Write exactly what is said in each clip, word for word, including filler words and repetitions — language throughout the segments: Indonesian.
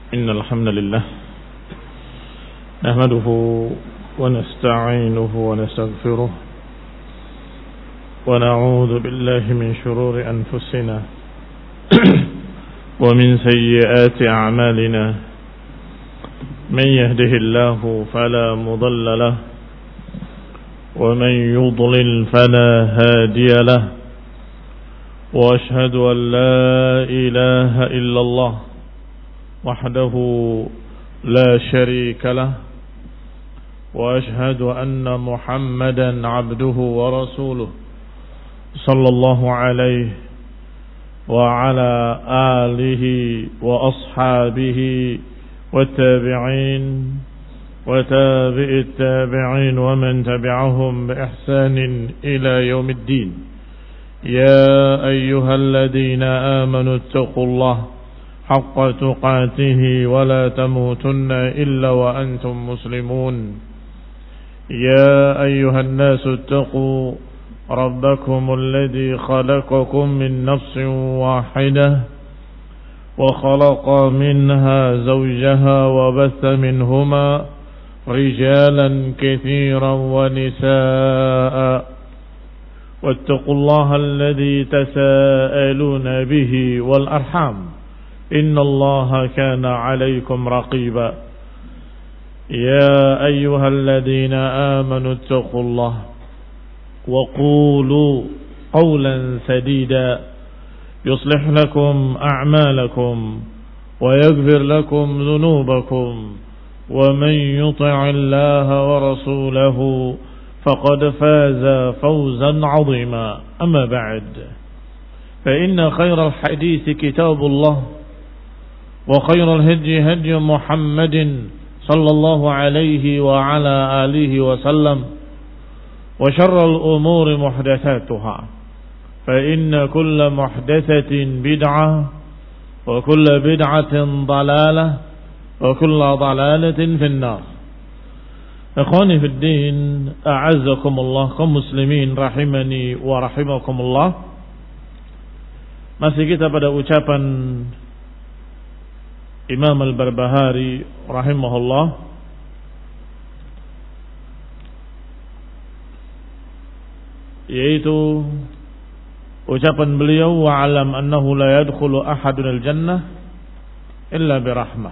إن الحمد لله نحمده ونستعينه ونستغفره ونعوذ بالله من شرور أنفسنا ومن سيئات أعمالنا من يهده الله فلا مضل له ومن يضلل فلا هادي له وأشهد أن لا إله إلا الله وحده لا شريك له وأشهد أن محمدا عبده ورسوله صلى الله عليه وعلى آله وأصحابه والتابعين وتابع التابعين ومن تبعهم بإحسان إلى يوم الدين. يا أيها الذين آمنوا اتقوا الله حق تقاته ولا تموتن إلا وأنتم مسلمون. يا أيها الناس اتقوا ربكم الذي خلقكم من نفس واحدة وخلق منها زوجها وبث منهما رجالا كثيرا ونساء واتقوا الله الذي تساءلون به والأرحام إن الله كان عليكم رقيبا. يا أيها الذين آمنوا اتقوا الله وقولوا قولا سديدا يصلح لكم أعمالكم ويغفر لكم ذنوبكم ومن يطع الله ورسوله فقد فاز فوزا عظيما. أما بعد فإن خير الحديث كتاب الله وخير الهدي هدي محمد صلى الله عليه وعلى آله وسلم وشر الأمور محدثاتها فإن كل محدثة بدعة وكل بدعة ضلالة وكل ضلالة في النار. Ikhwani fi din, a'azzakumullah, kaum muslimin rahimani wa rahimakumullah. Masih kita pada ucapan Imam Al-Barbahari rahimahullah, yaitu ucapan beliau, wa'alam annahu la yadkhulu ahadun al-jannah illa birahmah,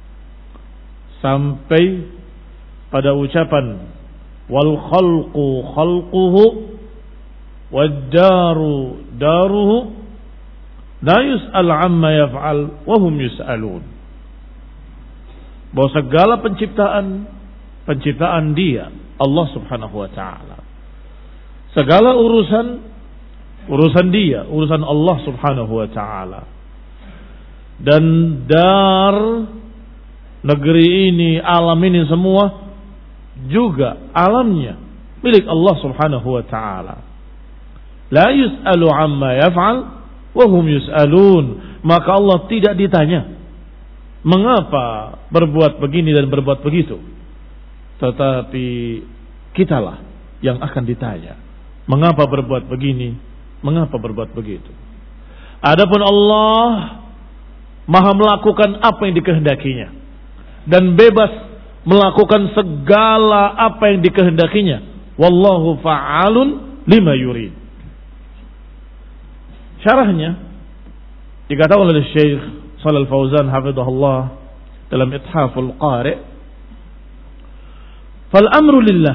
sampai pada ucapan wal khalqu khalquhu wad daru daruhu la yus'al amma yaf'al wa hum yus'alun, bahwa segala penciptaan penciptaan Dia, Allah Subhanahu wa taala. Segala urusan urusan Dia, urusan Allah Subhanahu wa taala. Dan dar negeri ini, alam ini semua juga alamnya milik Allah Subhanahu wa taala. La yus'alu amma yaf'al wa hum yus'alun, maka Allah tidak ditanya mengapa berbuat begini dan berbuat begitu, tetapi kitalah yang akan ditanya mengapa berbuat begini, mengapa berbuat begitu. Adapun Allah Maha melakukan apa yang dikehendakinya dan bebas melakukan segala apa yang dikehendakinya. Wallahu fa'alun lima yurid. Syarahnya dikatakan oleh Syekh Shalal Fauzan hafizahullah dalam Ithaful Qari', fal amru lillah,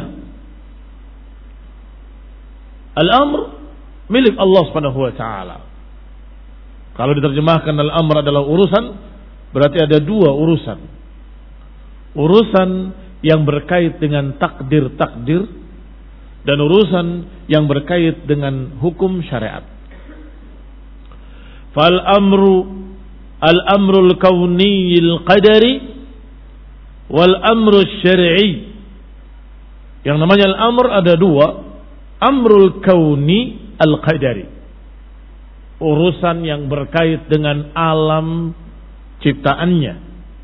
al-amr milik Allah Subhanahu wa taala. Kalau diterjemahkan al-amr adalah urusan, berarti ada dua urusan. Urusan yang berkait dengan takdir-takdir dan urusan yang berkait dengan hukum syariat. Fal amru al-amrul kauniyil qadari wal amru syar'i. Yang namanya al-amr ada dua, amrul kauni al-qadari, urusan yang berkait dengan alam ciptaannya,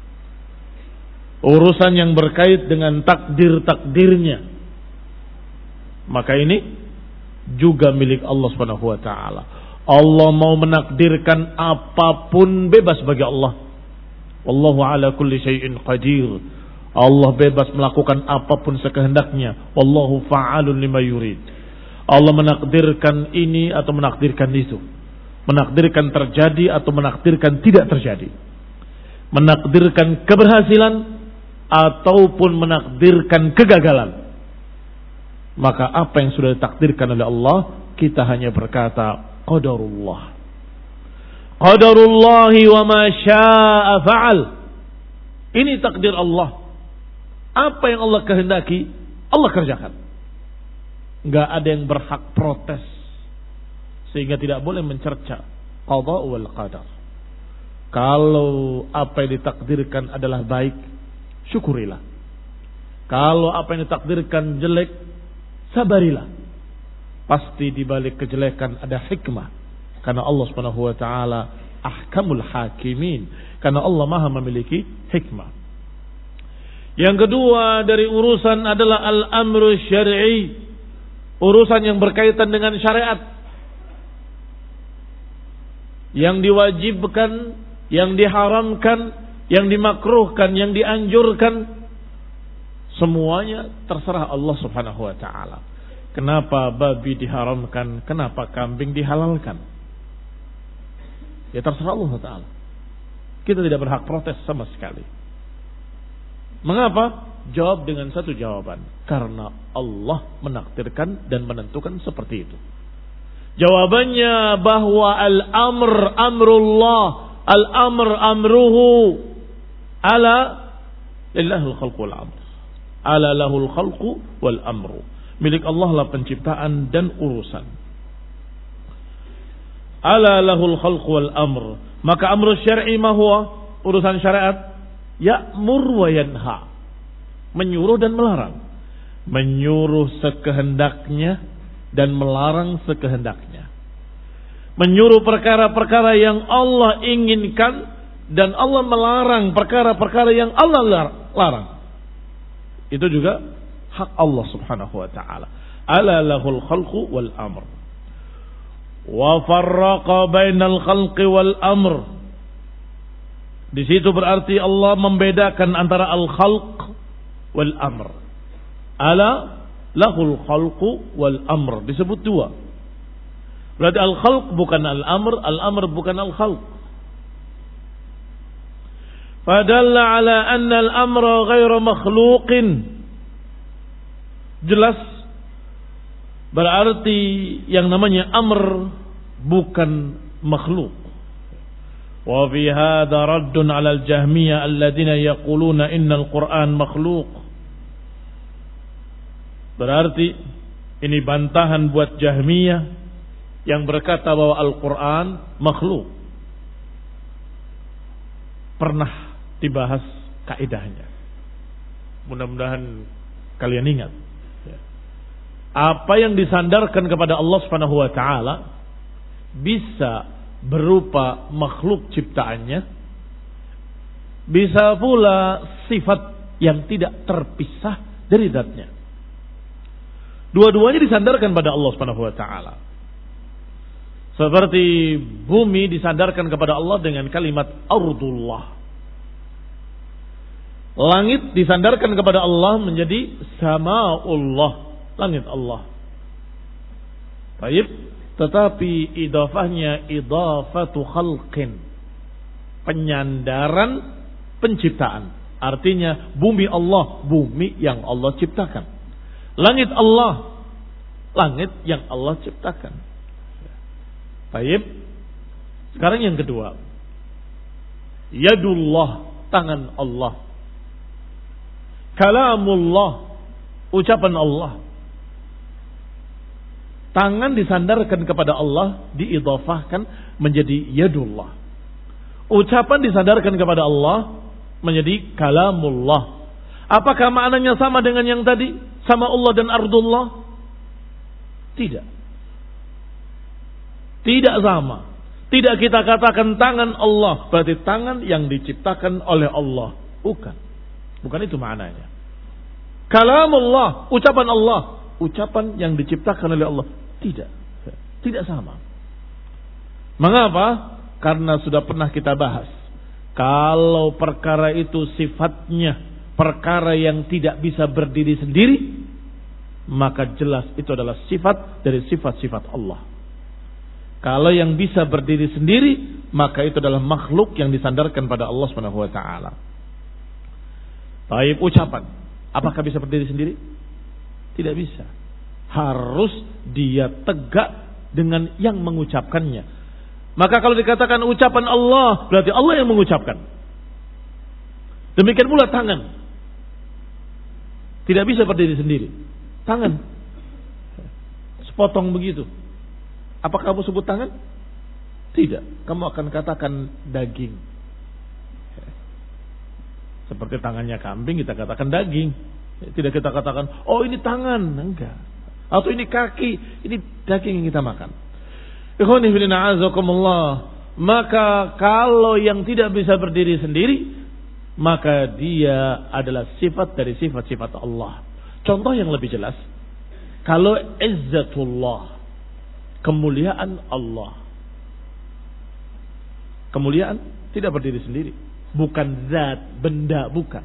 urusan yang berkait dengan takdir-takdirnya. Maka ini juga milik Allah Subhanahu wa taala. Allah mau menakdirkan apapun bebas bagi Allah. Wallahu ala kulli syai'in qadir. Allah bebas melakukan apapun sekehendaknya. Wallahu fa'alun lima yurid. Allah menakdirkan ini atau menakdirkan itu. Menakdirkan terjadi atau menakdirkan tidak terjadi. Menakdirkan keberhasilan ataupun menakdirkan kegagalan. Maka apa yang sudah ditakdirkan oleh Allah, kita hanya berkata qadarullah. Qadarullahi wa ma syaa fa'al. Ini takdir Allah. Apa yang Allah kehendaki, Allah kerjakan. Enggak ada yang berhak protes. Sehingga tidak boleh mencerca qada wal qadar. Kalau apa yang ditakdirkan adalah baik, syukurilah. Kalau apa yang ditakdirkan jelek, sabarilah. Pasti di balik kejelekan ada hikmah. Karena Allah Subhanahu wa taala ahkamul hakimin. Karena Allah Maha memiliki hikmah. Yang kedua dari urusan adalah al-amru syar'i. Urusan yang berkaitan dengan syariat. Yang diwajibkan, yang diharamkan, yang dimakruhkan, yang dianjurkan, semuanya terserah Allah Subhanahu wa taala. Kenapa babi diharamkan? Kenapa kambing dihalalkan? Ya terserah Allah taala. Kita tidak berhak protes sama sekali. Mengapa? Jawab dengan satu jawaban. Karena Allah menakdirkan dan menentukan seperti itu. Jawabannya bahwa al-amr amrullah, al-amr amruhu, ala lillahil khalqu wal amr. Ala lahul khalqu wal amru. Milik Allah lah penciptaan dan urusan. Ala lahul khalqu wal amr. Maka amru syar'i ma huwa? Urusan syariat ya'mur wa yanha. Menyuruh dan melarang. Menyuruh sekehendaknya dan melarang sekehendaknya. Menyuruh perkara-perkara yang Allah inginkan dan Allah melarang perkara-perkara yang Allah larang. Itu juga hak Allah Subhanahu wa taala. Ala lahul khalqu wal amr. Wa farraqa bainal khalqi wal amr. Di situ berarti Allah membedakan antara al-khalq wal amr. Ala lahul khalqu wal amr. Disebut dua. Berarti al-khalq bukan al-amr, al-amr bukan al-khalq. Fadalla ala anna al-amra ghairu makhluqin. Jelas berarti yang namanya amr bukan makhluk. Wa fi hadha raddun 'ala al-jahmiyah alladziina yaquluna innal Qur'an makhluk. Berarti ini bantahan buat Jahmiyah yang berkata bahwa Al-Qur'an makhluk. Pernah dibahas kaidahnya. Mudah-mudahan kalian ingat. Apa yang disandarkan kepada Allah Subhanahu wa taala bisa berupa makhluk ciptaannya, bisa pula sifat yang tidak terpisah dari zatnya. Dua-duanya disandarkan pada Allah Subhanahu wa taala. Seperti bumi disandarkan kepada Allah dengan kalimat ardullah. Langit disandarkan kepada Allah menjadi samaullah, langit Allah. Baik, tetapi idafahnya idafatu khalqin, penyandaran penciptaan. Artinya bumi Allah, bumi yang Allah ciptakan. Langit Allah, langit yang Allah ciptakan. Baik. Sekarang yang kedua. Yadullah, tangan Allah. Kalamullah, ucapan Allah. Tangan disandarkan kepada Allah, diidhafahkan menjadi yadullah. Ucapan disandarkan kepada Allah menjadi kalamullah. Apakah maknanya sama dengan yang tadi? Sama Allah dan ardullah? Tidak. Tidak sama. Tidak kita katakan tangan Allah berarti tangan yang diciptakan oleh Allah. Bukan. Bukan itu maknanya. Kalamullah, ucapan Allah, ucapan yang diciptakan oleh Allah. Tidak. Tidak sama. Mengapa? Karena sudah pernah kita bahas. Kalau perkara itu sifatnya perkara yang tidak bisa berdiri sendiri, maka jelas itu adalah sifat dari sifat-sifat Allah. Kalau yang bisa berdiri sendiri, maka itu adalah makhluk yang disandarkan pada Allah Subhanahu wa taala. Baik, ucapan, apakah bisa berdiri sendiri? Tidak bisa. Harus dia tegak dengan yang mengucapkannya. Maka kalau dikatakan ucapan Allah, berarti Allah yang mengucapkan. Demikian pula tangan. Tidak bisa berdiri sendiri. Tangan sepotong begitu. Apa kamu sebut tangan? Tidak. Kamu akan katakan daging. Seperti tangannya kambing, kita katakan daging. Tidak kita katakan, oh ini tangan. Enggak. Atau ini kaki. Ini daging yang kita makan. Ikhwani fillah azakumullah. Maka kalau yang tidak bisa berdiri sendiri, maka dia adalah sifat dari sifat-sifat Allah. Contoh yang lebih jelas, kalau izzatullah, kemuliaan Allah. Kemuliaan tidak berdiri sendiri. Bukan zat, benda, bukan.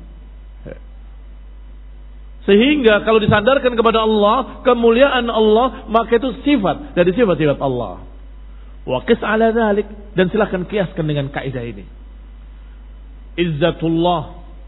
Sehingga kalau disandarkan kepada Allah, kemuliaan Allah, maka itu sifat dari sifat-sifat Allah. Wa qis ala dzalik, dan silakan kiaskan dengan kaidah ini. Izzatullah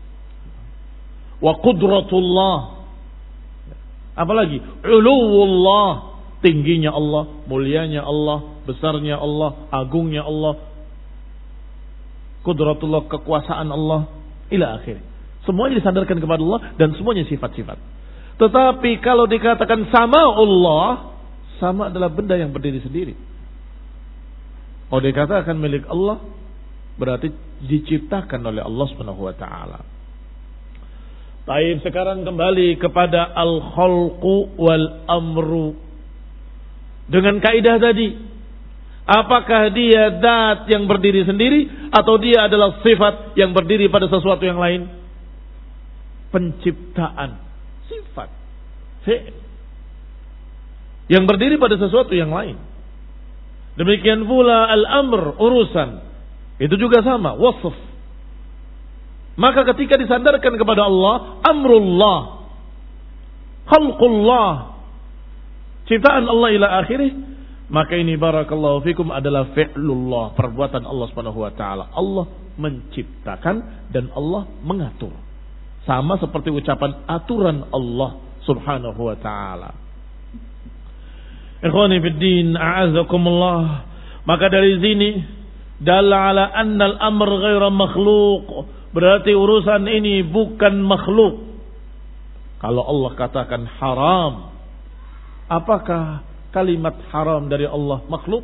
wa qudratullah. Apalagi uluwullah, tingginya Allah, mulianya Allah, besarnya Allah, agungnya Allah, qudratullah, kekuasaan Allah, ila akhir. Semuanya disandarkan kepada Allah dan semuanya sifat-sifat. Tetapi kalau dikatakan sama Allah, sama adalah benda yang berdiri sendiri. Kalau dikatakan milik Allah, berarti diciptakan oleh Allah Subhanahu wa taala. Baik, sekarang kembali kepada al-khalqu wal amru. Dengan kaidah tadi, apakah dia zat yang berdiri sendiri atau dia adalah sifat yang berdiri pada sesuatu yang lain? Penciptaan, sifat, fi'il yang berdiri pada sesuatu yang lain. Demikian pula al-amr, urusan, itu juga sama, wasf. Maka ketika disandarkan kepada Allah, amrullah, khalqullah, ciptaan Allah ila akhirih, maka ini barakallahu fikum adalah fi'lullah, perbuatan Allah Subhanahu wa taala. Allah menciptakan dan Allah mengatur. Sama seperti ucapan aturan Allah Subhanahu wa taala. Ikhwani fid din, a'azakumullah. Maka dari sini dalla ala anna al-amr ghairu makhluq. Berarti urusan ini bukan makhluk. Kalau Allah katakan haram, apakah kalimat haram dari Allah makhluk?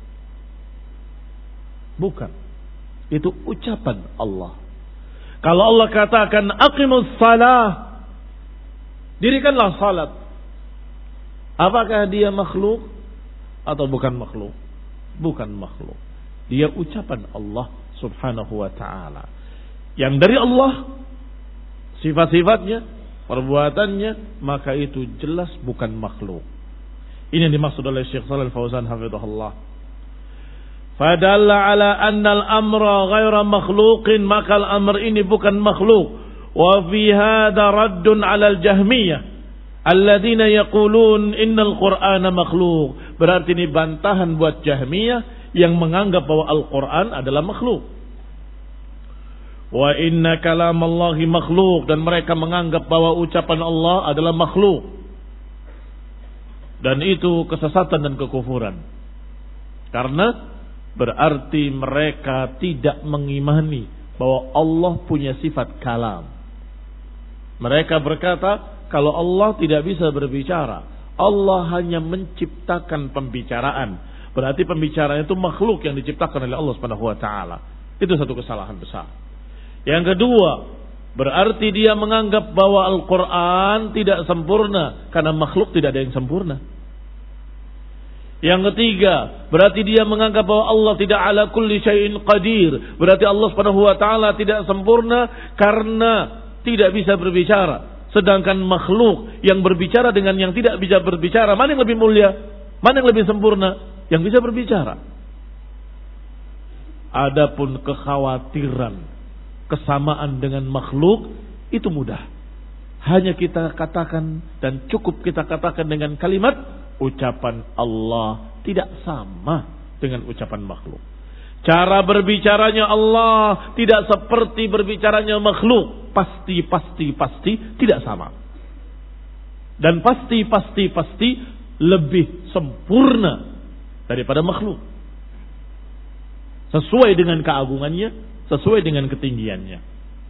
Bukan. Itu ucapan Allah. Kalau Allah katakan aqimus salah, dirikanlah salat, apakah dia makhluk atau bukan makhluk? Bukan makhluk. Dia ucapan Allah Subhanahu wa taala. Yang dari Allah, sifat-sifatnya, perbuatannya, maka itu jelas bukan makhluk. Ini yang dimaksud oleh Syekh Shalal Fauzan hafizahullah. Fadalla ala anna al-amra ghaira makhluqin, maka al-amr ini bukan makhluk. Wa fi hadha raddun ala al-jahmiyah alladzina yaqulun innal qur'ana makhluq. Berarti ini bantahan buat Jahmiyah yang menganggap bahwa Al-Qur'an adalah makhluk. Wa inna kalamallahi makhluk, dan mereka menganggap bahwa ucapan Allah adalah makhluk. Dan itu kesesatan dan kekufuran. Karena berarti mereka tidak mengimani bahwa Allah punya sifat kalam. Mereka berkata kalau Allah tidak bisa berbicara, Allah hanya menciptakan pembicaraan. Berarti pembicaraan itu makhluk yang diciptakan oleh Allah Subhanahu wa taala. Itu satu kesalahan besar. Yang kedua, berarti dia menganggap bahwa Al-Quran tidak sempurna karena makhluk tidak ada yang sempurna. Yang ketiga, berarti dia menganggap bahwa Allah tidak ala kulli syai'in qadir. Berarti Allah Subhanahu wa taala tidak sempurna karena tidak bisa berbicara. Sedangkan makhluk yang berbicara dengan yang tidak bisa berbicara, mana yang lebih mulia? Mana yang lebih sempurna? Yang bisa berbicara. Adapun kekhawatiran kesamaan dengan makhluk itu mudah. Hanya kita katakan dan cukup kita katakan dengan kalimat ucapan Allah tidak sama dengan ucapan makhluk. Cara berbicaranya Allah tidak seperti berbicaranya makhluk. Pasti, pasti, pasti tidak sama. Dan pasti, pasti, pasti lebih sempurna daripada makhluk. Sesuai dengan keagungannya, sesuai dengan ketinggiannya.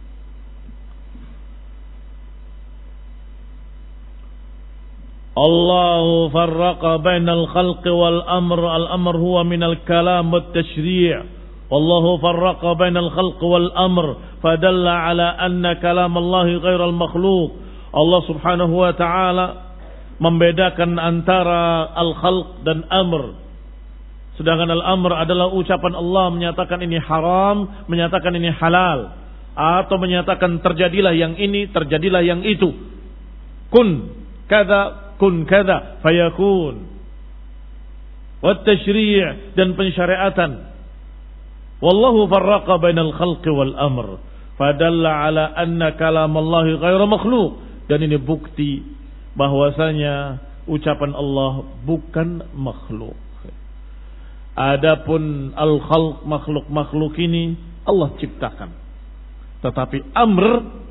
Allahu farraqa bainal khalqi wal amr. Al amr huwa minal kalam wat tashri'. Wallahu farraqa bainal khalqi wal amr fadalla ala anna kalam Allah ghairal makhluq. Allah Subhanahu wa taala membedakan antara al-khalq dan amr. Sedangkan al-amr adalah ucapan Allah menyatakan ini haram, menyatakan ini halal, atau menyatakan terjadilah yang ini, terjadilah yang itu. Kun kada, kun kada, fayakun. Wat tashri' dan pensyariatan. Wallahu farraqa bainal khalqi wal amr. Fadalla ala anna kalam Allah ghairu makhluq. Dan ini bukti bahwasanya ucapan Allah bukan makhluk. Adapun al-khalq, makhluk-makhluk ini Allah ciptakan. Tetapi amr,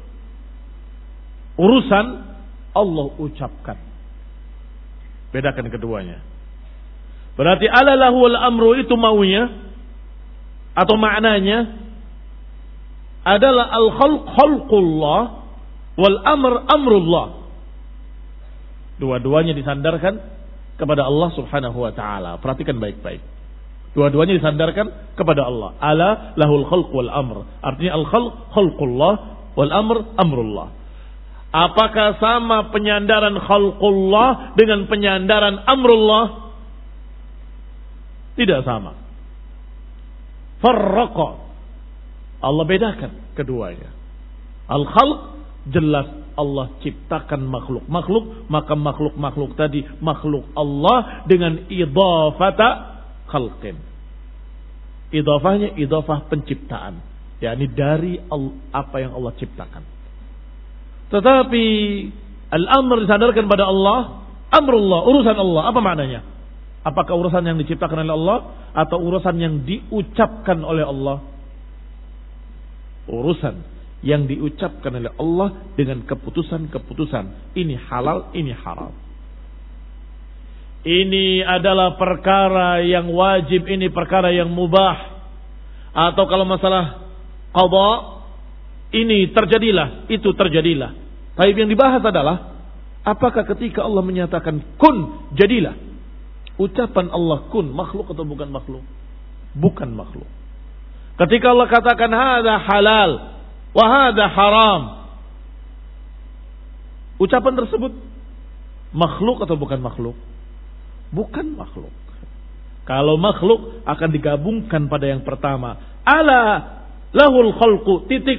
urusan, Allah ucapkan. Bedakan keduanya. Berarti ala lahul amru itu maunya atau maknanya adalah al-khalq khalqullah wal amr amrullah. Dua-duanya disandarkan kepada Allah Subhanahu wa taala. Perhatikan baik-baik. Dua-duanya disandarkan kepada Allah. Ala lahul khalq wal amr. Artinya al-khalq khalqullah wal amr amrullah. Apakah sama penyandaran khalqullah dengan penyandaran amrullah? Tidak sama. Farraqa. Allah bedakan keduanya. Al-khalq jelas Allah ciptakan makhluk-makhluk, maka makhluk-makhluk tadi makhluk Allah dengan idhafata khalqin. Idhafahnya idhafah penciptaan, yakni dari apa yang Allah ciptakan. Tetapi al-amr disandarkan pada Allah, amrullah, urusan Allah. Apa maknanya? Apakah urusan yang diciptakan oleh Allah atau urusan yang diucapkan oleh Allah? Urusan yang diucapkan oleh Allah dengan keputusan-keputusan. Ini halal, ini haram. Ini adalah perkara yang wajib, ini perkara yang mubah. Atau kalau masalah qadha, ini terjadilah, itu terjadilah. Tapi yang dibahas adalah apakah ketika Allah menyatakan kun, jadilah. Ucapan Allah kun, makhluk atau bukan makhluk? Bukan makhluk. Ketika Allah katakan hadza halal wa hadza haram, ucapan tersebut makhluk atau bukan makhluk? Bukan makhluk. Kalau makhluk akan digabungkan pada yang pertama. Ala lahul khalqu titik.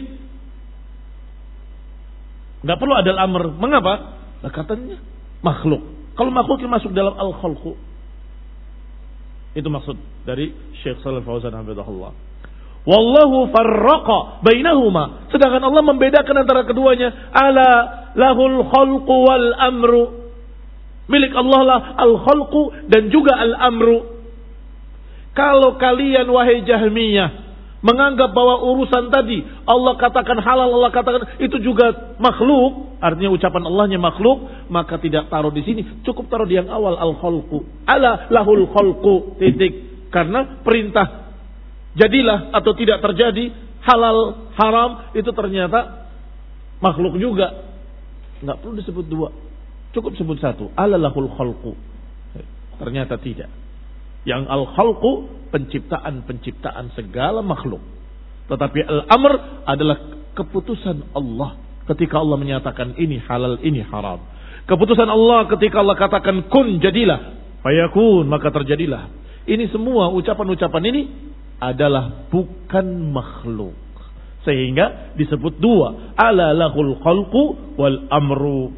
Enggak perlu ada al-amr. Mengapa? Nah, katanya makhluk. Kalau makhluk yang masuk dalam al-khalqu. Itu maksud dari Syekh Shalih Fauzan hafizahullah. Wallahu farraqa bainahuma. Sedangkan Allah membedakan antara keduanya. Ala lahul khalqu wal amru. Milik Allah lah al-khalqu dan juga al-amru. Kalau kalian wahai Jahmiyah menganggap bahwa urusan tadi Allah katakan halal, Allah katakan itu juga makhluk, artinya ucapan Allahnya makhluk, maka tidak taruh di sini, cukup taruh di yang awal al-khalqu. Ala lahul khalqu titik. Karena perintah jadilah atau tidak terjadi, halal, haram itu ternyata makhluk juga. Enggak perlu disebut dua. Cukup sebut satu. Alalahul khalqu. Ternyata tidak. Yang al-khalqu penciptaan-penciptaan segala makhluk. Tetapi al-amr adalah keputusan Allah. Ketika Allah menyatakan ini halal, ini haram. Keputusan Allah ketika Allah katakan kun, jadilah. Fayakun, maka terjadilah. Ini semua ucapan-ucapan ini adalah bukan makhluk. Sehingga disebut dua. Ala lahul khalqu wal amru.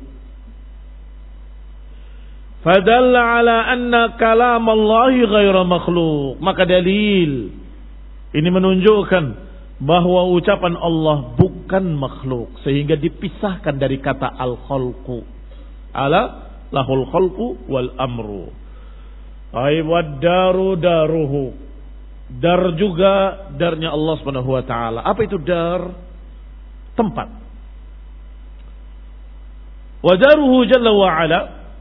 Fadalla ala anna kalam Allah ghairu makhluk. Maka dalil Ini menunjukkan bahwa ucapan Allah bukan makhluk, sehingga dipisahkan dari kata al-khalqu. Ala lahul khalqu wal amru. Ay wad-daru daruhu. Dar juga darnya Allah Subhanahu wa taala. Apa itu dar? Tempat. Wa daruhu jalla wa ala.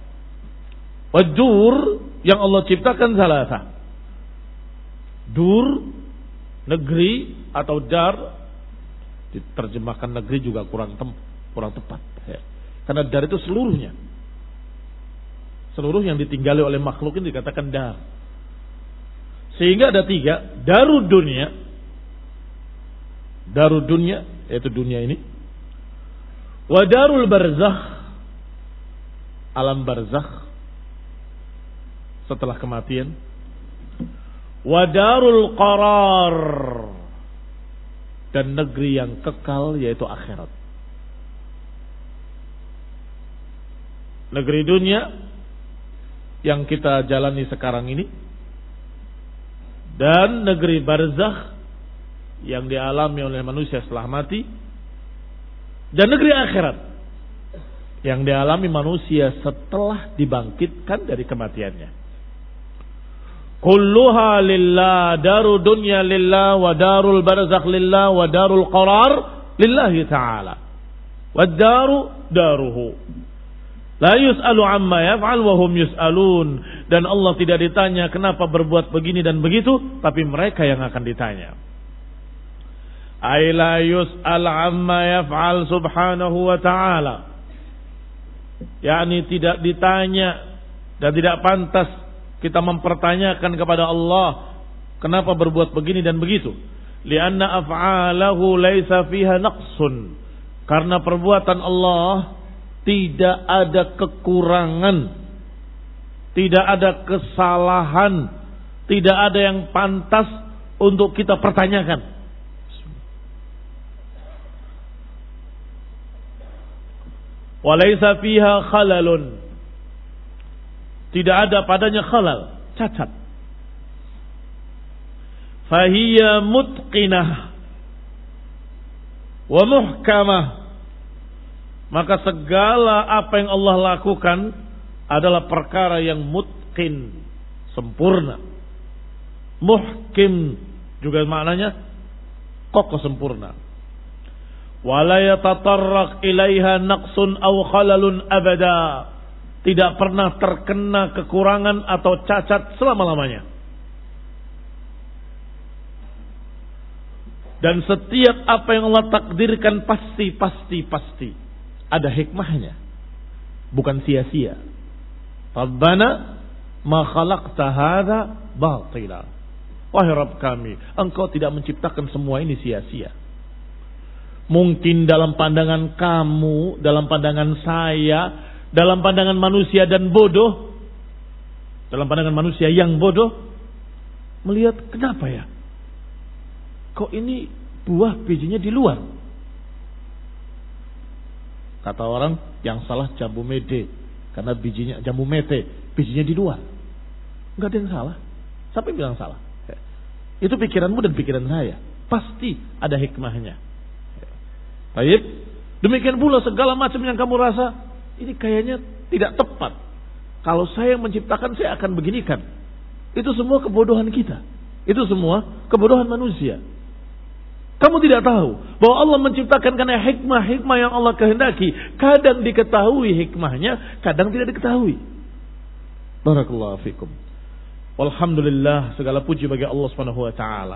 Wad-dur yang Allah ciptakan salasa. Dur, negeri atau dar, diterjemahkan negeri juga kurang tem, kurang tepat ya. Karena dar itu seluruhnya. Seluruh yang ditinggali oleh makhluk ini dikatakan dar. Sehingga ada tiga, darud dunia. Darud dunia, yaitu dunia ini. Wa darul barzakh, alam barzakh setelah kematian. Wa darul qarar, dan negeri yang kekal yaitu akhirat. Negeri dunia yang kita jalani sekarang ini, dan negeri barzakh yang dialami oleh manusia setelah mati, dan negeri akhirat yang dialami manusia setelah dibangkitkan dari kematiannya. Kulluha lillah, daru dunya lillah, wa darul barzakh lillah, wa darul qarar lillahi ta'ala. Wa daru daruhu. La yus'alu amma yaf'al wa hum yus'alun. Dan Allah tidak ditanya kenapa berbuat begini dan begitu, tapi mereka yang akan ditanya. Ay la yus'al amma yaf'al subhanahu wa ta'ala. yakni tidak ditanya dan tidak pantas kita mempertanyakan kepada Allah kenapa berbuat begini dan begitu. Lianna af'alahu laisa fiha naqsun. Karena perbuatan Allah tidak ada kekurangan, tidak ada kesalahan, tidak ada yang pantas untuk kita pertanyakan. Walaysa fiha khalalun. Tidak ada padanya khalal, cacat. Fahiya mutqinah wa muhkamah. Maka segala apa yang Allah lakukan adalah perkara yang mutqin, sempurna. Muhkim juga maknanya kokoh, sempurna. Wala yatatarraq ilaiha naqsun aw khalalun abada. Tidak pernah terkena kekurangan atau cacat selama-lamanya. Dan setiap apa yang Allah takdirkan pasti, pasti, pasti ada hikmahnya, bukan sia-sia. Rabbana ma khalaqta hadza batila. Wahai Rabb kami, Engkau tidak menciptakan semua ini sia-sia. Mungkin dalam pandangan kamu, dalam pandangan saya, dalam pandangan manusia dan bodoh, dalam pandangan manusia yang bodoh, melihat kenapa ya? Kok ini buah bijinya di luar? Kata orang yang salah jambu mede, karena bijinya jambu mete, bijinya di luar. Enggak ada yang salah. Siapa yang bilang salah? Itu pikiranmu dan pikiran saya. Pasti ada hikmahnya. Baik. Demikian pula segala macam yang kamu rasa, ini kayaknya tidak tepat. Kalau saya yang menciptakan, saya akan beginikan. Itu semua kebodohan kita. Itu semua kebodohan manusia. Kamu tidak tahu bahwa Allah menciptakan karena hikmah-hikmah yang Allah kehendaki. Kadang diketahui hikmahnya, kadang tidak diketahui. Barakallahu fikum. Walhamdulillah, segala puji bagi Allah Subhanahu wa taala.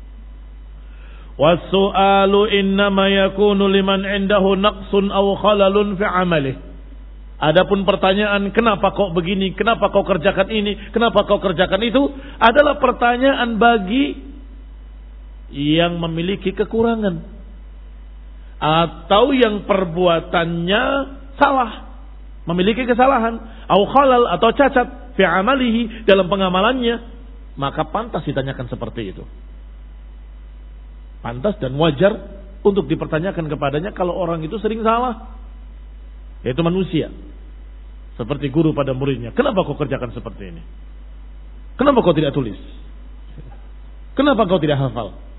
Was-su'alu innama yakunu liman 'indahu naqsun aw khalalun fi 'amalihi. Adapun pertanyaan kenapa kok begini, kenapa kau kerjakan ini, kenapa kau kerjakan itu, adalah pertanyaan bagi yang memiliki kekurangan atau yang perbuatannya salah, memiliki kesalahan, au khalal atau cacat fi amalihi dalam pengamalannya, maka pantas ditanyakan seperti itu. Pantas dan wajar untuk dipertanyakan kepadanya kalau orang itu sering salah, yaitu manusia. Seperti guru pada muridnya, kenapa kau kerjakan seperti ini? Kenapa kau tidak tulis? Kenapa kau tidak hafal?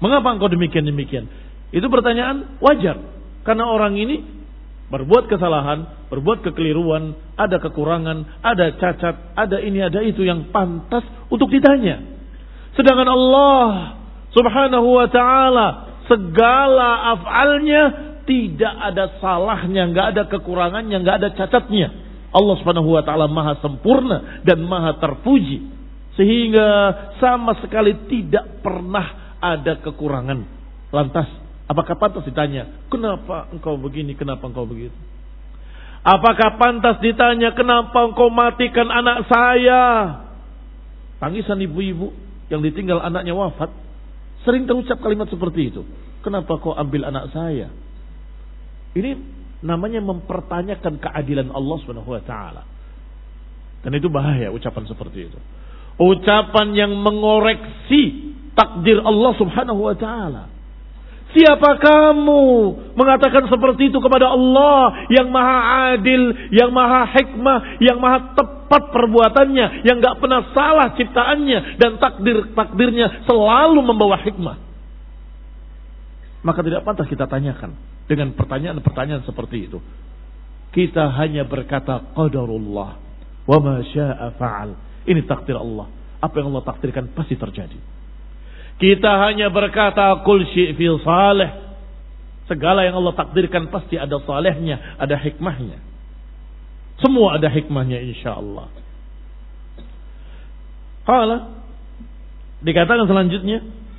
Mengapa engkau demikian-demikian? Itu pertanyaan wajar. Karena orang ini berbuat kesalahan, berbuat kekeliruan, ada kekurangan, ada cacat, ada ini, ada itu yang pantas untuk ditanya. Sedangkan Allah subhanahu wa ta'ala segala af'alnya tidak ada salahnya, nggak ada kekurangannya, nggak ada cacatnya. Allah subhanahu wa ta'ala maha sempurna dan maha terpuji. Sehingga sama sekali tidak pernah ada kekurangan. Lantas, apakah pantas ditanya, kenapa engkau begini, kenapa engkau begitu? Apakah pantas ditanya, kenapa engkau matikan anak saya? Tangisan ibu-ibu yang ditinggal anaknya wafat sering terucap kalimat seperti itu. Kenapa kau ambil anak saya? Ini namanya mempertanyakan keadilan Allah subhanahu wa ta'ala. Dan itu bahaya ucapan seperti itu. Ucapan yang mengoreksi takdir Allah subhanahu wa ta'ala. Siapa kamu mengatakan seperti itu kepada Allah yang maha adil, yang maha hikmah, yang maha tepat perbuatannya, yang gak pernah salah ciptaannya, dan takdir-takdirnya selalu membawa hikmah. Maka tidak pantas kita tanyakan dengan pertanyaan-pertanyaan seperti itu. Kita hanya berkata qadarullah wa ma syaa fa'al. Ini takdir Allah. Apa yang Allah takdirkan pasti terjadi. Kita hanya berkata kul syi' fi salih. Segala yang Allah takdirkan pasti ada salehnya, ada hikmahnya. Semua ada hikmahnya insyaallah. Qala, dikatakan selanjutnya,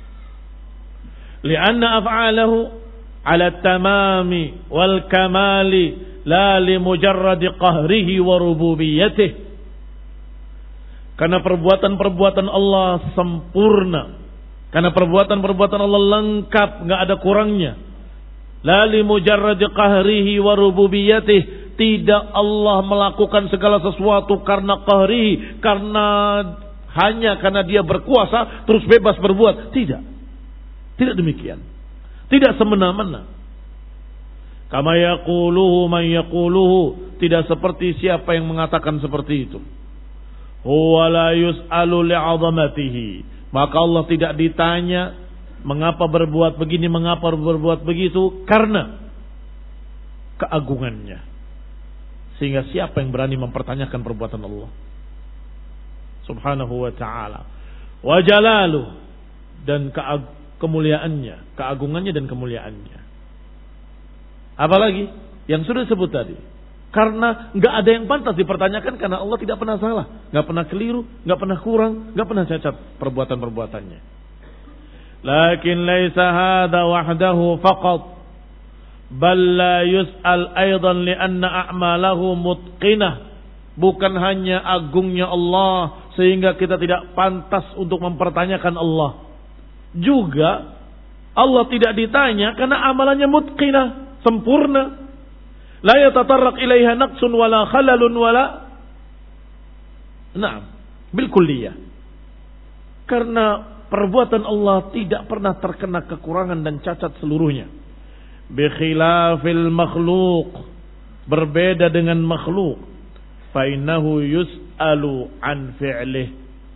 li'anna af'alahu 'ala tamami wal kamali la li mujarrad qahrihi wa rububiyyatihi. Karena perbuatan-perbuatan Allah sempurna. Karena perbuatan-perbuatan Allah lengkap, nggak ada kurangnya. La li mujarrad qahrihi wa rububiyyatihi. Tidak Allah melakukan segala sesuatu karena qahrihi, karena hanya karena dia berkuasa terus bebas berbuat. Tidak. Tidak demikian. Tidak semena-mena. Kama yaquluhu man yaquluhu. Tidak seperti siapa yang mengatakan seperti itu. Huwa la yus'alu li'azamatihi. Maka Allah tidak ditanya mengapa berbuat begini, mengapa berbuat begitu, karena keagungannya. Sehingga siapa yang berani mempertanyakan perbuatan Allah subhanahu wa ta'ala. Wa jalaluh, dan kemuliaannya, keagungannya dan kemuliaannya. Apalagi yang sudah disebut tadi. Karena nggak ada yang pantas dipertanyakan, karena Allah tidak pernah salah, nggak pernah keliru, nggak pernah kurang, nggak pernah cacat perbuatan-perbuatannya. Lakin laisa hadza wahdahu faqat, bal la yus'al aidan li'anna a'malahu mutqinah. Bukan hanya agungnya Allah sehingga kita tidak pantas untuk mempertanyakan Allah. Juga Allah tidak ditanya karena amalannya mutqinah, sempurna. La yatatarraq ilaiha naqsun wala khalalun wala na'am bil kulliyah. Karena perbuatan Allah tidak pernah terkena kekurangan dan cacat seluruhnya. Bi khilafil makhluq, berbeda dengan makhluk. Fa innahu yus'alu an fi'lih.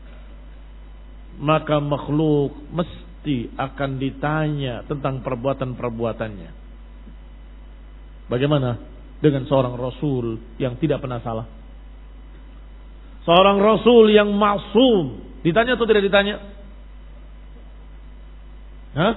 Maka makhluk mesti akan ditanya tentang perbuatan-perbuatannya. Bagaimana dengan seorang Rasul yang tidak pernah salah? Seorang Rasul yang maksum, ditanya atau tidak ditanya? Hah?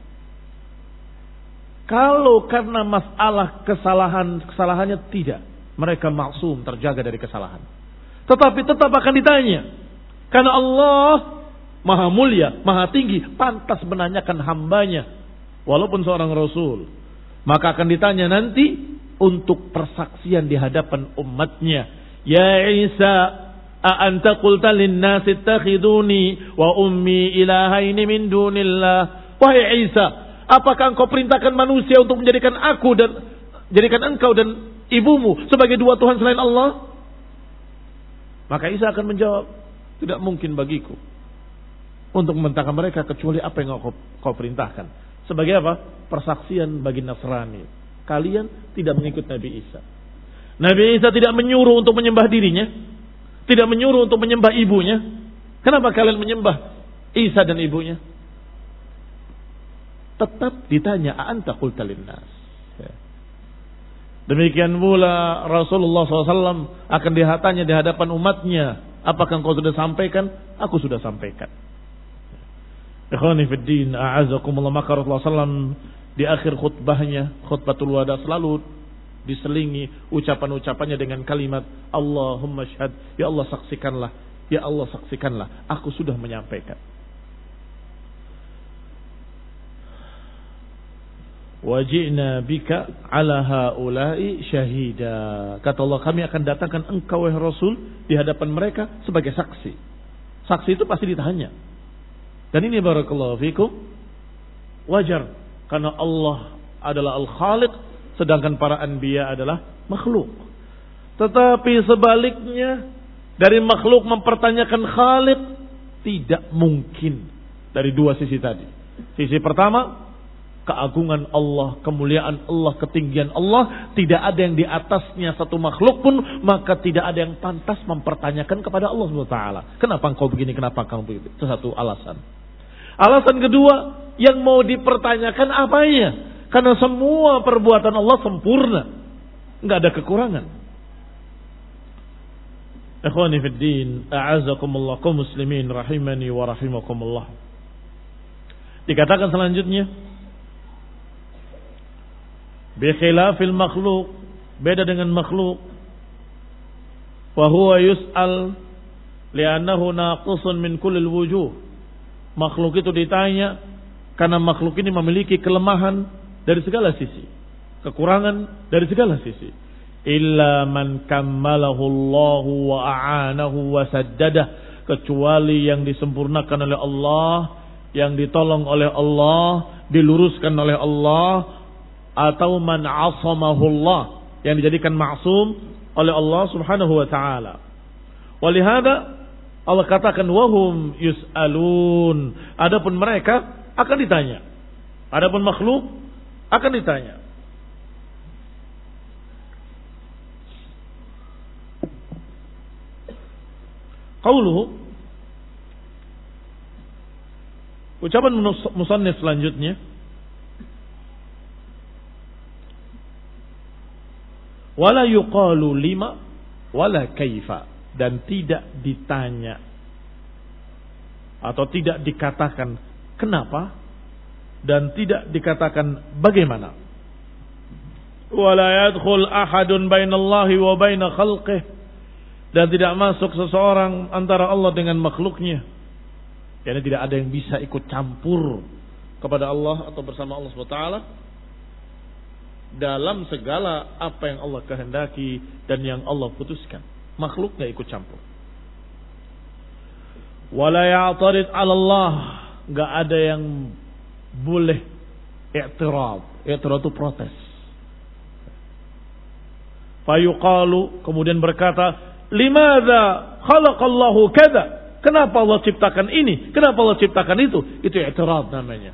Kalau karena masalah kesalahan, kesalahannya tidak. Mereka maksum, terjaga dari kesalahan. Tetapi tetap akan ditanya. Karena Allah maha mulia, maha tinggi, pantas menanyakan hambanya. Walaupun seorang Rasul. Maka akan ditanya nanti untuk persaksian di hadapan umatnya. Ya Isa, a anta qulta lin-nasi ittakhiduni wa ummi ilahaini min dunillah. Wahai Isa, apakah engkau perintahkan manusia untuk menjadikan aku dan jadikan engkau dan ibumu sebagai dua Tuhan selain Allah? Maka Isa akan menjawab, tidak mungkin bagiku untuk membentangkan mereka kecuali apa yang kau, kau perintahkan. Sebagai apa? Persaksian bagi Nasrani. Kalian tidak mengikut Nabi Isa. Nabi Isa tidak menyuruh untuk menyembah dirinya, tidak menyuruh untuk menyembah ibunya. Kenapa kalian menyembah Isa dan ibunya? tetap ditanya a'anta qulta linnas. Demikian pula Rasulullah shallallahu alaihi wasallam akan ditanya di hadapan umatnya, apakah engkau sudah sampaikan? Aku sudah sampaikan. Ikhwani fid din, a'azakumullah. Maka Rasulullah shallallahu alaihi wasallam di akhir khutbahnya, khutbatul wada, selalu diselingi ucapan-ucapannya dengan kalimat Allahumma syhad, ya Allah saksikanlah, ya Allah saksikanlah, aku sudah menyampaikan. Wajina bika ala haula'i syahida. Kata Allah, kami akan datangkan engkau wahai Rasul di hadapan mereka sebagai saksi. Saksi itu pasti ditanya. Dan ini barakallahu fikum wajar, karena Allah adalah al-khaliq, sedangkan para anbiya adalah makhluk. Tetapi sebaliknya, dari makhluk mempertanyakan khaliq tidak mungkin, dari dua sisi tadi. Sisi pertama, keagungan Allah, kemuliaan Allah, ketinggian Allah, tidak ada yang di atasnya satu makhluk pun, maka tidak ada yang pantas mempertanyakan kepada Allah subhanahu wa taala. Kenapa engkau begini, kenapa engkau begitu? Itu satu alasan. Alasan kedua, yang mau dipertanyakan apanya? Karena semua perbuatan Allah sempurna, nggak ada kekurangan. Ikhwani fid din, a'azakumullah, kaum muslimin rahimani wa rahimakumullah. Dikatakan selanjutnya, bi khilafil makhluk, beda dengan makhluk, wa huwa yus'al li'annahu naqisun min kullil wujuh. Makhluk itu ditanya karena makhluk ini memiliki kelemahan dari segala sisi, kekurangan dari segala sisi. Illa man kammalahu Allahu wa a'anahu wa saddadah, kecuali yang disempurnakan oleh Allah, yang ditolong oleh Allah, diluruskan oleh Allah, atau man asamahullah, yang dijadikan maksum oleh Allah subhanahu wa ta'ala. Walihada Allah katakan wahum yus'alun, adapun mereka akan ditanya, adapun makhluk akan ditanya. Qauluhu, ucapan musannif selanjutnya, wala yuqalu lima wala kaifa, dan tidak ditanya atau tidak dikatakan kenapa dan tidak dikatakan bagaimana. Wala yadkhul ahadun bainallahi wa baina khalqih, dan tidak masuk seseorang antara Allah dengan makhluknya. Jadi tidak ada yang bisa ikut campur kepada Allah atau bersama Allah subhanahu wa taala dalam segala apa yang Allah kehendaki dan yang Allah putuskan. Makhluk gak ikut campur. Wala ya'tarid 'ala Allah, gak ada yang boleh i'tirad. I'tirad itu protes. Fayuqalu, kemudian berkata, limadza khalaqallahu kadza? Kenapa Allah ciptakan ini? Kenapa Allah ciptakan itu? Itu i'tirad namanya.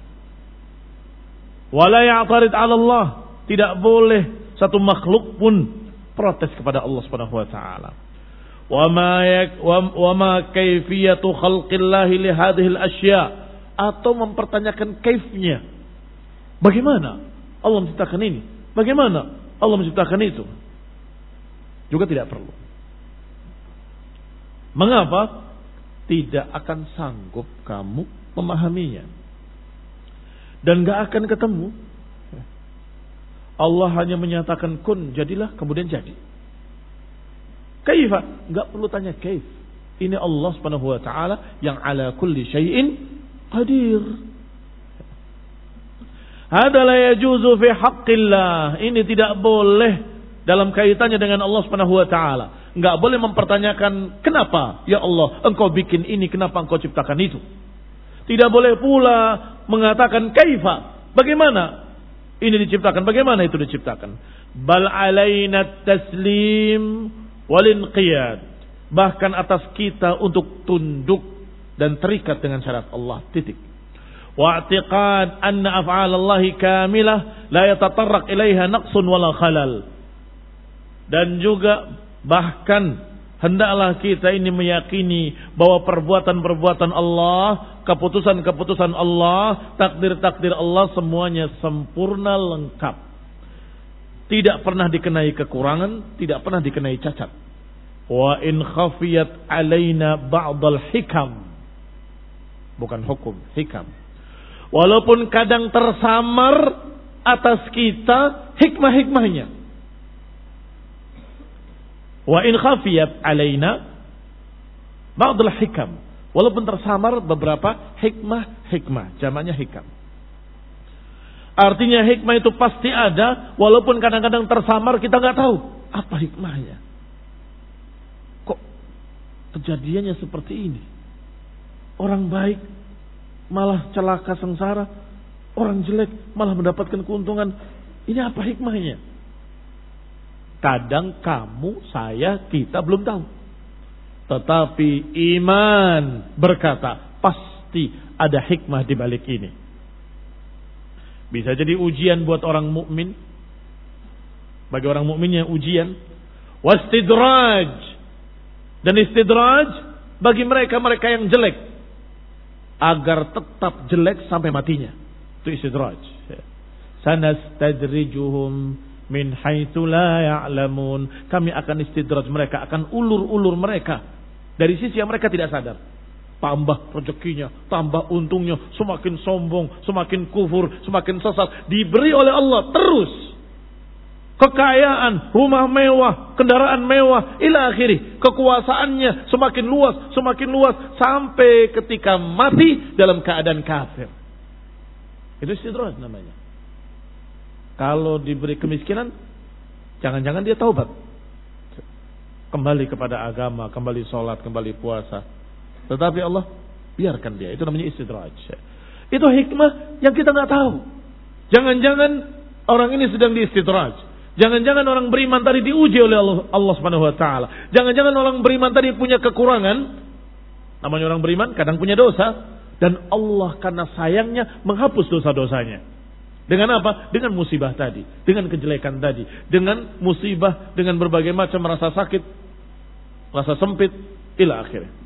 Wala ya'tarid 'ala Allah, tidak boleh satu makhluk pun protes kepada Allah Subhanahu wa taala. Wa ma yak wa ma kaifiyatu khalqillahi li hadhihi al-asya', atau mempertanyakan kaifnya. Bagaimana Allah menciptakan ini? Bagaimana Allah menciptakan itu? Juga tidak perlu. Mengapa? Tidak akan sanggup kamu memahaminya. Dan gak akan ketemu. Allah hanya menyatakan kun, jadilah, kemudian jadi. Kaifa? Enggak perlu tanya kaif. Ini Allah Subhanahu wa taala yang ala kulli syai'in qadir. Hada la yajuzu fi haqqillah. Ini tidak boleh dalam kaitannya dengan Allah Subhanahu wa taala. Enggak boleh mempertanyakan kenapa ya Allah engkau bikin ini, kenapa engkau ciptakan itu. Tidak boleh pula mengatakan kaifa, bagaimana ini diciptakan, bagaimana itu diciptakan. Bal alaina taslim wal inqiyad, bahkan atas kita untuk tunduk dan terikat dengan syarat Allah, titik. Wa i'tiqad anna af'alallahi kamilah la yatatarraq ilaiha naqsun wala khalal, dan juga bahkan hendaklah kita ini meyakini bahwa perbuatan-perbuatan Allah, keputusan-keputusan Allah, takdir-takdir Allah semuanya sempurna lengkap. Tidak pernah dikenai kekurangan, tidak pernah dikenai cacat. Wa in khafiyat alaina ba'dal hikam. Bukan hukum, hikam. Walaupun kadang tersamar atas kita hikmah-hikmahnya. Wa in khafiyat alaina ba'dal hikam. Walaupun tersamar beberapa hikmah-hikmah, jamaknya hikam. Artinya hikmah itu pasti ada, walaupun kadang-kadang tersamar kita nggak tahu apa hikmahnya. Kok kejadiannya seperti ini? Orang baik malah celaka sengsara, orang jelek malah mendapatkan keuntungan. Ini apa hikmahnya? Kadang kamu, saya, kita belum tahu. Tetapi iman berkata, pasti ada hikmah di balik ini. Bisa jadi ujian buat orang mukmin. Bagi orang mukminnya ujian. Wastidraj. Dan istidraj bagi mereka-mereka yang jelek, agar tetap jelek sampai matinya. Itu istidraj. Sanastadrijuhum min haitsu la ya'lamun. Kami akan istidraj mereka, akan ulur-ulur mereka dari sisi yang mereka tidak sadar. Tambah rezekinya, tambah untungnya, semakin sombong, semakin kufur, semakin sesat. Diberi oleh Allah terus kekayaan, rumah mewah, kendaraan mewah, ila akhirih. Kekuasaannya semakin luas, semakin luas, sampai ketika mati dalam keadaan kafir. Itu istidraj namanya. Kalau diberi kemiskinan, jangan-jangan dia taubat, kembali kepada agama, kembali sholat, kembali puasa. Tetapi Allah biarkan dia. Itu namanya istidraj. Itu hikmah yang kita nggak tahu. Jangan-jangan orang ini sedang diistidraj. Jangan-jangan orang beriman tadi diuji oleh Allah, Allah Subhanahu Wa Taala. Jangan-jangan orang beriman tadi punya kekurangan. Namanya orang beriman kadang punya dosa, dan Allah karena sayangnya menghapus dosa-dosanya. Dengan apa? Dengan musibah tadi, dengan kejelekan tadi, dengan musibah, dengan berbagai macam rasa sakit, rasa sempit, ila akhirnya.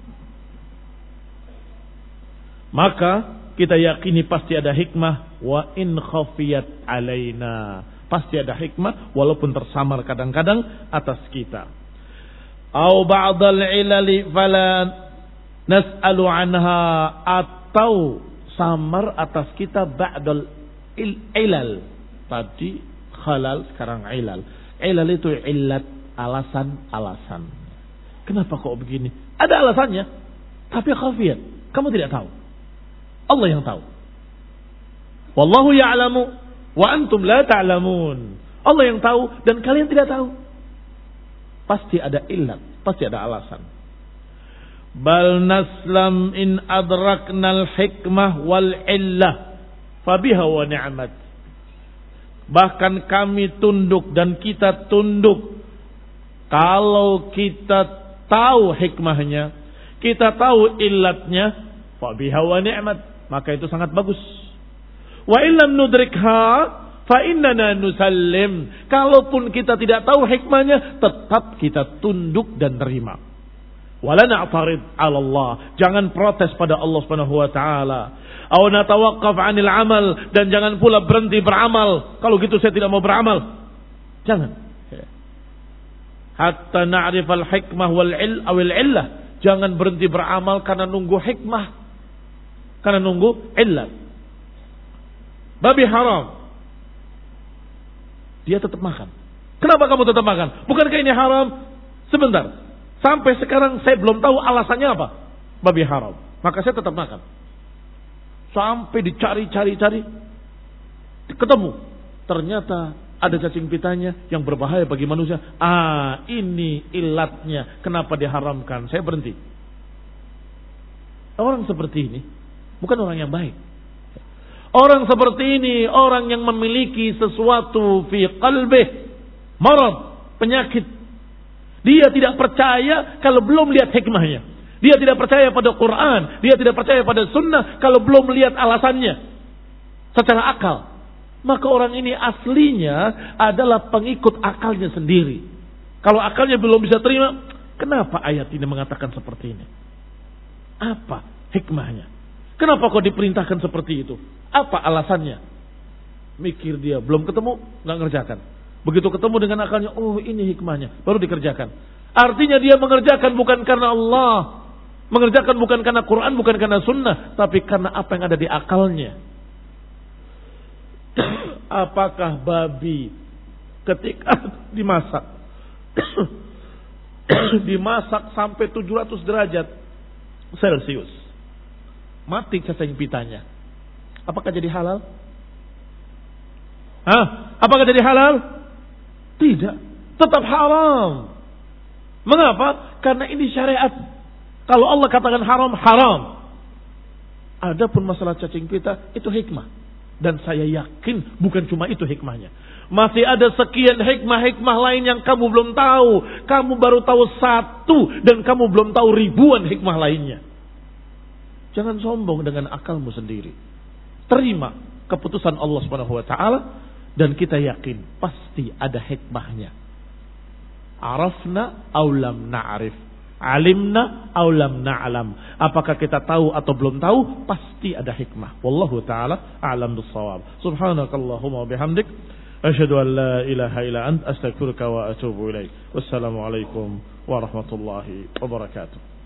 Maka kita yakini pasti ada hikmah. Wa in khafiyat alaina, pasti ada hikmah walaupun tersamar kadang-kadang atas kita. Au ba'dal ilali fala nas'alu anha, atau samar atas kita ba'dal ilal. Tadi khalal, sekarang ilal. Ilal itu illat, alasan-alasan. Kenapa kok begini? Ada alasannya, tapi khafiyat, kamu tidak tahu. Allah yang tahu. Wallahu ya'lamu wa antum la ta'lamun. Allah yang tahu dan kalian tidak tahu. Pasti ada illat, pasti ada alasan. Bal naslam in adraknal hikmah wal illah fabiha wa ni'mat. Bahkan kami tunduk dan kita tunduk kalau kita tahu hikmahnya, kita tahu illatnya, fabiha wa ni'mat, maka itu sangat bagus. Wa illam nudrikha fa innana nusallim. Kalaupun kita tidak tahu hikmahnya, tetap kita tunduk dan terima. Wala na'tarid 'ala Allah. Jangan protes pada Allah Subhanahu wa taala. Aw natawaqqaf 'anil 'amal, dan jangan pula berhenti beramal. Kalau gitu saya tidak mau beramal. Jangan. Hatta na'rifal hikmah wal 'il awil 'illah. Jangan berhenti beramal karena nunggu hikmah, karena nunggu illat. Babi haram, dia tetap makan. Kenapa kamu tetap makan? Bukankah ini haram? Sebentar, sampai sekarang saya belum tahu alasannya apa. Babi haram, maka saya tetap makan. Sampai dicari-cari-cari, ketemu, ternyata ada cacing pitanya yang berbahaya bagi manusia. Ah, ini illatnya, kenapa diharamkan. Saya berhenti. Orang seperti ini bukan orang yang baik. Orang seperti ini orang yang memiliki sesuatu fi qalbih, marad, penyakit. Dia tidak percaya kalau belum lihat hikmahnya. Dia tidak percaya pada Quran, dia tidak percaya pada sunnah kalau belum lihat alasannya secara akal. Maka orang ini aslinya adalah pengikut akalnya sendiri. Kalau akalnya belum bisa terima, Kenapa ayat ini mengatakan seperti ini? Apa hikmahnya? Kenapa kok diperintahkan seperti itu? Apa alasannya? Mikir dia, belum ketemu, nggak ngerjakan. Begitu ketemu dengan akalnya, oh ini hikmahnya, baru dikerjakan. Artinya dia mengerjakan bukan karena Allah, mengerjakan bukan karena Quran, bukan karena sunnah, tapi karena apa yang ada di akalnya. Apakah babi ketika dimasak dimasak sampai tujuh ratus derajat Celcius, mati cacing pitanya, apakah jadi halal? Hah? Apakah jadi halal? Tidak, tetap haram. Mengapa? Karena ini syariat. Kalau Allah katakan haram, haram. Adapun masalah cacing pita itu hikmah, dan saya yakin bukan cuma itu hikmahnya. Masih ada sekian hikmah-hikmah lain yang kamu belum tahu. Kamu baru tahu satu dan kamu belum tahu ribuan hikmah lainnya. Jangan sombong dengan akalmu sendiri. Terima keputusan Allah Subhanahu wa taala dan kita yakin pasti ada hikmahnya. Arafna aw lam na'rif, alimna aw lam na'lam. Apakah kita tahu atau belum tahu, pasti ada hikmah. Wallahu taala a'lam bis-shawab. Subhanakallahumma wa bihamdik, asyhadu an la ilaha illa anta, astaghfiruka wa atubu ilaik. Wassalamu alaikum warahmatullahi wabarakatuh.